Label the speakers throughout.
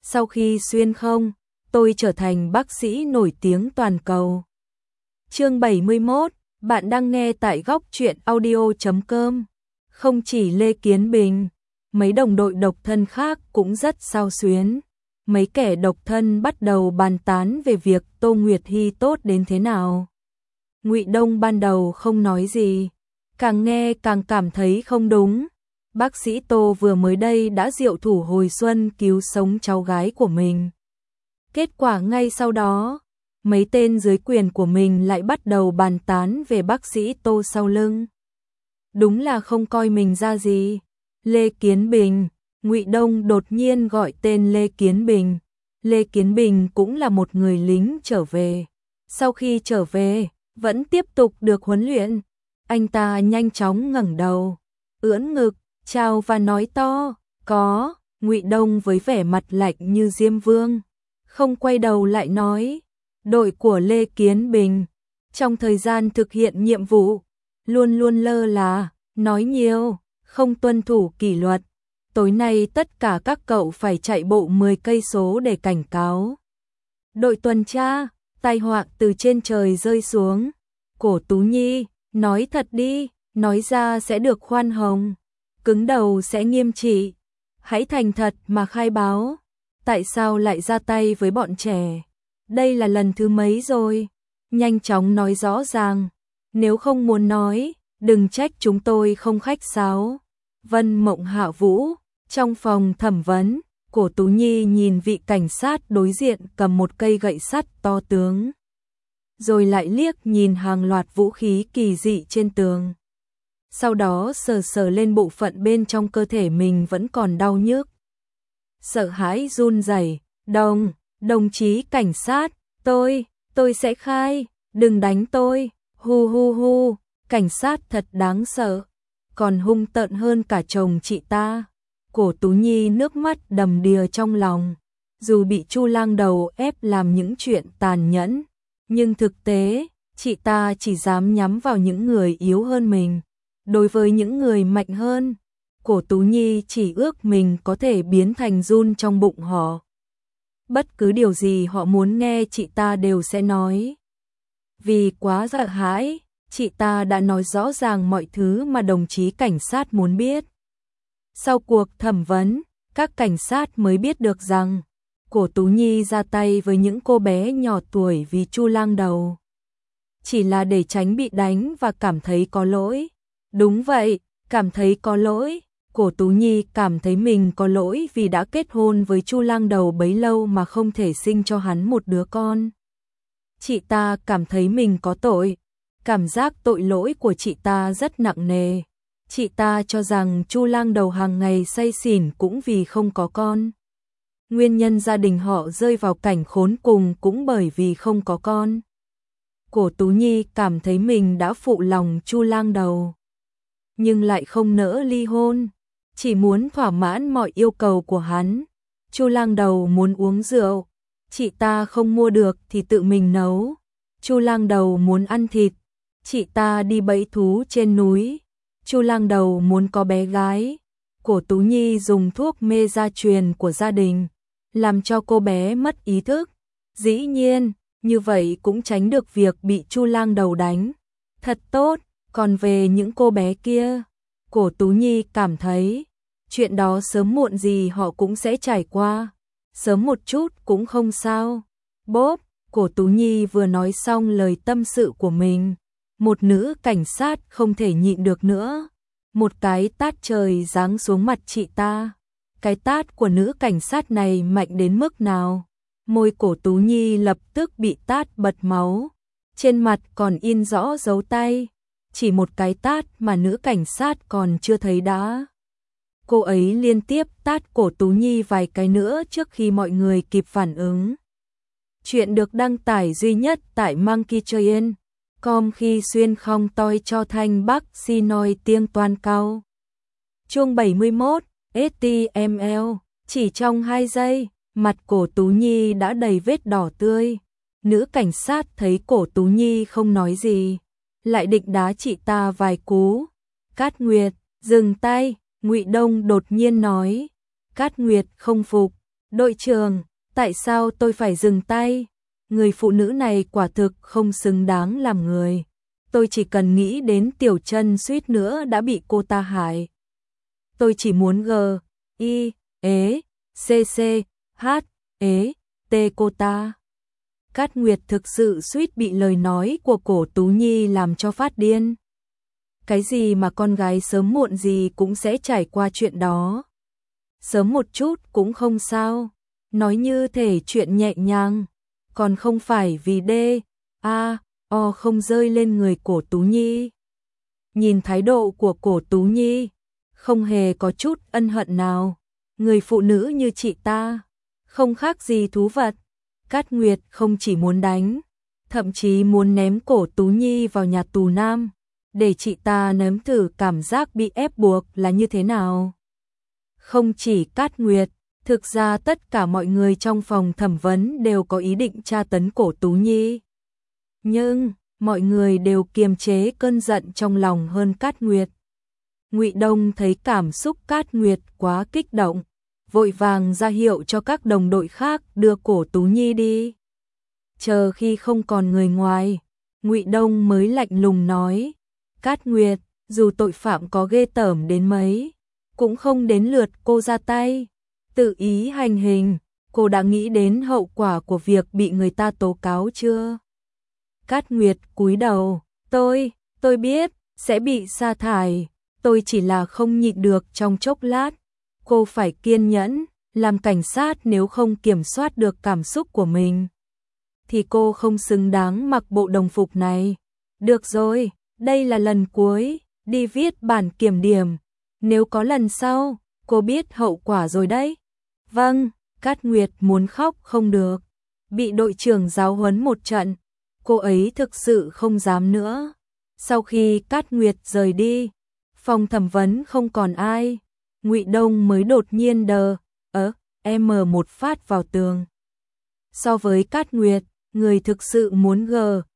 Speaker 1: sau khi xuyên không, tôi trở thành bác sĩ nổi tiếng toàn cầu. Chương 71, bạn đang nghe tại góc truyện audio.com. Không chỉ Lê Kiến Bình, mấy đồng đội độc thân khác cũng rất xao xuyến. Mấy kẻ độc thân bắt đầu bàn tán về việc Tô Nguyệt Hy tốt đến thế nào. Ngụy Đông ban đầu không nói gì, càng nghe càng cảm thấy không đúng. Bác sĩ Tô vừa mới đây đã diệu thủ hồi xuân cứu sống cháu gái của mình. Kết quả ngay sau đó, mấy tên dưới quyền của mình lại bắt đầu bàn tán về bác sĩ Tô sau lưng. Đúng là không coi mình ra gì. Lê Kiến Bình, Ngụy Đông đột nhiên gọi tên Lê Kiến Bình. Lê Kiến Bình cũng là một người lính trở về. Sau khi trở về, vẫn tiếp tục được huấn luyện. Anh ta nhanh chóng ngẩng đầu, ưỡn ngực, chào và nói to, có. Ngụy Đông với vẻ mặt lạnh như Diêm Vương, không quay đầu lại nói, đội của Lê Kiến Bình, trong thời gian thực hiện nhiệm vụ, luôn luôn lơ là, nói nhiều, không tuân thủ kỷ luật. Tối nay tất cả các cậu phải chạy bộ 10 cây số để cảnh cáo. Đội tuần tra, tai họa từ trên trời rơi xuống. Cổ Tú Nhi, nói thật đi, nói ra sẽ được khoan hồng, cứng đầu sẽ nghiêm trị. Hãy thành thật mà khai báo, tại sao lại ra tay với bọn trẻ? Đây là lần thứ mấy rồi? Nhanh chóng nói rõ ràng, nếu không muốn nói, đừng trách chúng tôi không khách sáo. Vân Mộng Hạ Vũ, trong phòng thẩm vấn, Cổ Tú Nhi nhìn vị cảnh sát đối diện cầm một cây gậy sắt to tướng, rồi lại liếc nhìn hàng loạt vũ khí kỳ dị trên tường. Sau đó sờ sờ lên bộ phận bên trong cơ thể mình vẫn còn đau nhức. Sợ hãi run rẩy, đồng chí cảnh sát, tôi sẽ khai, đừng đánh tôi, hu hu hu, cảnh sát thật đáng sợ, còn hung tợn hơn cả chồng chị ta. Cổ Tú Nhi nước mắt đầm đìa trong lòng, dù bị Chu Lang Đầu ép làm những chuyện tàn nhẫn, nhưng thực tế, chị ta chỉ dám nhắm vào những người yếu hơn mình. Đối với những người mạnh hơn, Cổ Tú Nhi chỉ ước mình có thể biến thành giun trong bụng họ. Bất cứ điều gì họ muốn nghe chị ta đều sẽ nói. Vì quá sợ hãi, chị ta đã nói rõ ràng mọi thứ mà đồng chí cảnh sát muốn biết. Sau cuộc thẩm vấn, các cảnh sát mới biết được rằng Cổ Tú Nhi ra tay với những cô bé nhỏ tuổi vì Chu Lang Đầu chỉ là để tránh bị đánh và cảm thấy có lỗi. Đúng vậy, cảm thấy có lỗi. Cổ Tú Nhi cảm thấy mình có lỗi vì đã kết hôn với Chu Lang Đầu bấy lâu mà không thể sinh cho hắn một đứa con. Chị ta cảm thấy mình có tội. Cảm giác tội lỗi của chị ta rất nặng nề. Chị ta cho rằng Chu Lang Đầu hàng ngày say xỉn cũng vì không có con. Nguyên nhân gia đình họ rơi vào cảnh khốn cùng cũng bởi vì không có con. Cổ Tú Nhi cảm thấy mình đã phụ lòng Chu Lang Đầu, nhưng lại không nỡ ly hôn, chỉ muốn thỏa mãn mọi yêu cầu của hắn. Chu Lang Đầu muốn uống rượu, chị ta không mua được thì tự mình nấu. Chu Lang Đầu muốn ăn thịt, chị ta đi bẫy thú trên núi. Chu Lang Đầu muốn có bé gái, Cổ Tú Nhi dùng thuốc mê gia truyền của gia đình, làm cho cô bé mất ý thức. Dĩ nhiên, như vậy cũng tránh được việc bị Chu Lang Đầu đánh. Thật tốt. Còn về những cô bé kia, Cổ Tú Nhi cảm thấy chuyện đó sớm muộn gì họ cũng sẽ trải qua, sớm một chút cũng không sao. Bốp, Cổ Tú Nhi vừa nói xong lời tâm sự của mình, một nữ cảnh sát không thể nhịn được nữa, một cái tát trời giáng xuống mặt chị ta. Cái tát của nữ cảnh sát này mạnh đến mức nào? Môi Cổ Tú Nhi lập tức bị tát bật máu, trên mặt còn in rõ dấu tay. Chỉ một cái tát mà nữ cảnh sát còn chưa thấy đã. Cô ấy liên tiếp tát Cổ Tú Nhi vài cái nữa trước khi mọi người kịp phản ứng. Chuyện được đăng tải duy nhất tại monkeytrain.com khi xuyên không toi cho thanh bắc xin nói tiếng toàn cao. Chương 71, HTML, chỉ trong 2 giây, mặt Cổ Tú Nhi đã đầy vết đỏ tươi. Nữ cảnh sát thấy Cổ Tú Nhi không nói gì, lại định đá chị ta vài cú. Cát Nguyệt, dừng tay, Ngụy Đông đột nhiên nói. Cát Nguyệt không phục, Đội trưởng, tại sao tôi phải dừng tay? Người phụ nữ này quả thực không xứng đáng làm người. Tôi chỉ cần nghĩ đến Tiểu Chân suýt nữa đã bị cô ta hại. Tôi chỉ muốn C cô ta. Cát Nguyệt thực sự suýt bị lời nói của Cổ Tú Nhi làm cho phát điên. Cái gì mà con gái sớm muộn gì cũng sẽ trải qua chuyện đó. Sớm một chút cũng không sao. Nói như thể chuyện nhẹ nhàng. Còn không phải vì không rơi lên người Cổ Tú Nhi. Nhìn thái độ của Cổ Tú Nhi, không hề có chút ân hận nào. Người phụ nữ như chị ta, không khác gì thú vật. Cát Nguyệt không chỉ muốn đánh, thậm chí muốn ném Cổ Tú Nhi vào nhà tù nam, để chị ta nếm thử cảm giác bị ép buộc là như thế nào. Không chỉ Cát Nguyệt, thực ra tất cả mọi người trong phòng thẩm vấn đều có ý định tra tấn Cổ Tú Nhi. Nhưng, mọi người đều kiềm chế cơn giận trong lòng hơn Cát Nguyệt. Ngụy Đông thấy cảm xúc Cát Nguyệt quá kích động, vội vàng ra hiệu cho các đồng đội khác đưa Cổ Tú Nhi đi. Chờ khi không còn người ngoài, Ngụy Đông mới lạnh lùng nói, Cát Nguyệt, dù tội phạm có ghê tởm đến mấy, cũng không đến lượt cô ra tay, tự ý hành hình, cô đã nghĩ đến hậu quả của việc bị người ta tố cáo chưa? Cát Nguyệt cúi đầu, tôi biết, sẽ bị sa thải, tôi chỉ là không nhịn được trong chốc lát. Cô phải kiên nhẫn, làm cảnh sát nếu không kiểm soát được cảm xúc của mình, thì cô không xứng đáng mặc bộ đồng phục này. Được rồi, đây là lần cuối, đi viết bản kiểm điểm. Nếu có lần sau, cô biết hậu quả rồi đấy. Vâng, Cát Nguyệt muốn khóc không được. Bị đội trưởng giáo huấn một trận, cô ấy thực sự không dám nữa. Sau khi Cát Nguyệt rời đi, phòng thẩm vấn không còn ai. Ngụy Đông mới đột nhiên một phát vào tường. So với Cát Nguyệt, người thực sự muốn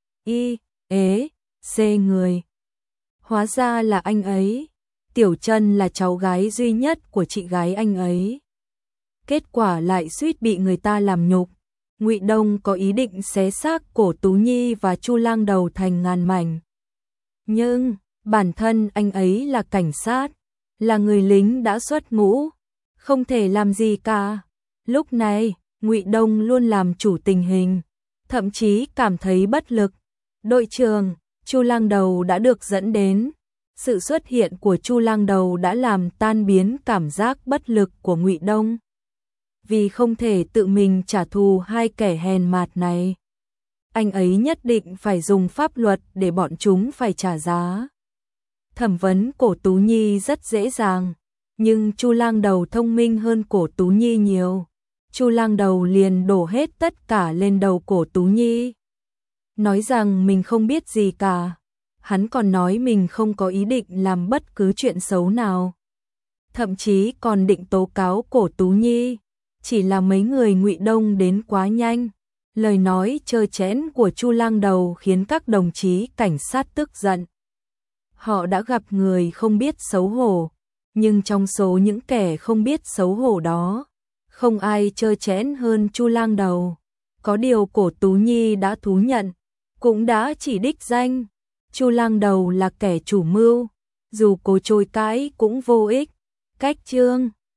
Speaker 1: người. Hóa ra là anh ấy. Tiểu Chân là cháu gái duy nhất của chị gái anh ấy. Kết quả lại suýt bị người ta làm nhục. Ngụy Đông có ý định xé xác Cổ Tú Nhi và Chu Lang Đầu thành ngàn mảnh. Nhưng, bản thân anh ấy là cảnh sát, là người lính đã xuất ngũ, không thể làm gì cả. Lúc này, Ngụy Đông luôn làm chủ tình hình, thậm chí cảm thấy bất lực. Đội trưởng, Chu Lang Đầu đã được dẫn đến. Sự xuất hiện của Chu Lang Đầu đã làm tan biến cảm giác bất lực của Ngụy Đông. Vì không thể tự mình trả thù hai kẻ hèn mạt này, anh ấy nhất định phải dùng pháp luật để bọn chúng phải trả giá. Thẩm vấn Cổ Tú Nhi rất dễ dàng, nhưng Chu Lang Đầu thông minh hơn Cổ Tú Nhi nhiều. Chu Lang Đầu liền đổ hết tất cả lên đầu Cổ Tú Nhi, nói rằng mình không biết gì cả. Hắn còn nói mình không có ý định làm bất cứ chuyện xấu nào, thậm chí còn định tố cáo Cổ Tú Nhi. Chỉ là mấy người Ngụy Đông đến quá nhanh. Lời nói trơ trẽn của Chu Lang Đầu khiến các đồng chí cảnh sát tức giận. Họ đã gặp người không biết xấu hổ, nhưng trong số những kẻ không biết xấu hổ đó, không ai trơ trẽn hơn Chu Lang Đầu. Có điều Cổ Tú Nhi đã thú nhận, cũng đã chỉ đích danh Chu Lang Đầu là kẻ chủ mưu, dù cố chối cãi cũng vô ích. Cách chương